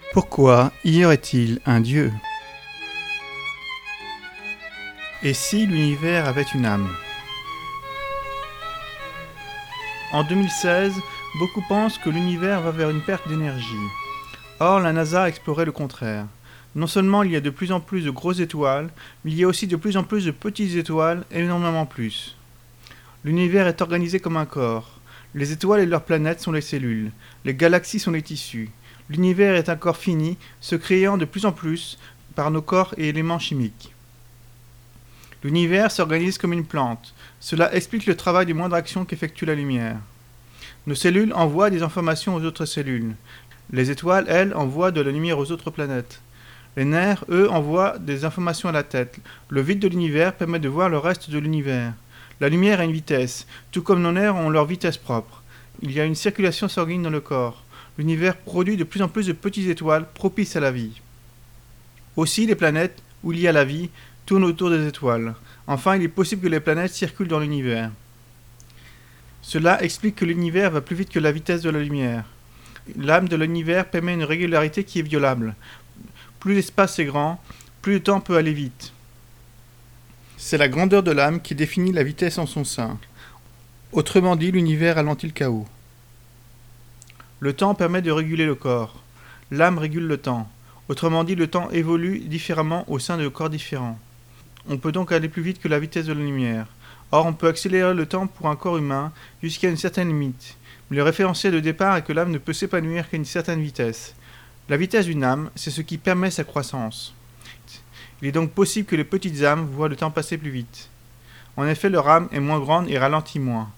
Pourquoi y aurait-il un Dieu? Et si l'univers avait une âme? En 2016, beaucoup pensent que l'univers va vers une perte d'énergie. Or, la NASA a exploré le contraire. Non seulement il y a de plus en plus de grosses étoiles, mais il y a aussi de plus en plus de petites étoiles, et énormément plus. L'univers est organisé comme un corps. Les étoiles et leurs planètes sont les cellules. Les galaxies sont les tissus. L'univers est un corps fini, se créant de plus en plus par nos corps et éléments chimiques. L'univers s'organise comme une plante. Cela explique le travail des moindres actions qu'effectue la lumière. Nos cellules envoient des informations aux autres cellules. Les étoiles, elles, envoient de la lumière aux autres planètes. Les nerfs, eux, envoient des informations à la tête. Le vide de l'univers permet de voir le reste de l'univers. La lumière a une vitesse, tout comme nos nerfs ont leur vitesse propre. Il y a une circulation sanguine dans le corps. L'univers produit de plus en plus de petites étoiles propices à la vie. Aussi, les planètes, où il y a la vie, tournent autour des étoiles. Enfin, il est possible que les planètes circulent dans l'univers. Cela explique que l'univers va plus vite que la vitesse de la lumière. L'âme de l'univers permet une régularité qui est violable. Plus l'espace est grand, plus le temps peut aller vite. C'est la grandeur de l'âme qui définit la vitesse en son sein. Autrement dit, l'univers ralentit le chaos. Le temps permet de réguler le corps. L'âme régule le temps. Autrement dit, le temps évolue différemment au sein de corps différents. On peut donc aller plus vite que la vitesse de la lumière. Or, on peut accélérer le temps pour un corps humain jusqu'à une certaine limite. Mais le référentiel de départ est que l'âme ne peut s'épanouir qu'à une certaine vitesse. La vitesse d'une âme, c'est ce qui permet sa croissance. Il est donc possible que les petites âmes voient le temps passer plus vite. En effet, leur âme est moins grande et ralentit moins.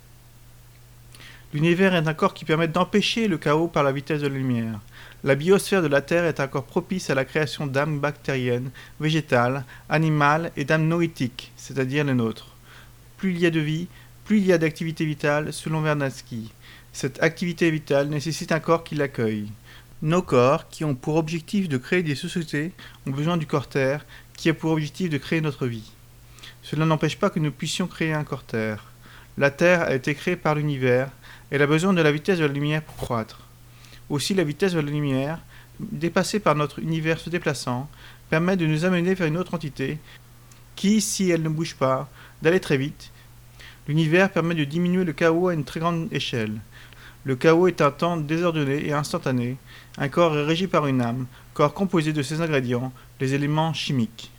L'univers est un corps qui permet d'empêcher le chaos par la vitesse de la lumière. La biosphère de la Terre est un corps propice à la création d'âmes bactériennes, végétales, animales et d'âmes noétiques, c'est-à-dire les nôtres. Plus il y a de vie, plus il y a d'activité vitale, selon Vernadsky. Cette activité vitale nécessite un corps qui l'accueille. Nos corps, qui ont pour objectif de créer des sociétés, ont besoin du corps Terre, qui a pour objectif de créer notre vie. Cela n'empêche pas que nous puissions créer un corps Terre. La Terre a été créée par l'univers, elle a besoin de la vitesse de la lumière pour croître. Aussi, la vitesse de la lumière, dépassée par notre univers se déplaçant, permet de nous amener vers une autre entité qui, si elle ne bouge pas, d'aller très vite. L'univers permet de diminuer le chaos à une très grande échelle. Le chaos est un temps désordonné et instantané. Un corps est régi par une âme, corps composé de ses ingrédients, les éléments chimiques.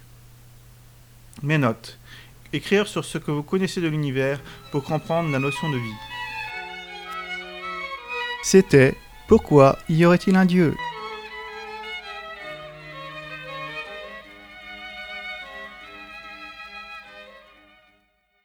Mes notes. Écrire sur ce que vous connaissez de l'univers pour comprendre la notion de vie. C'était « Pourquoi y aurait-il un Dieu ?»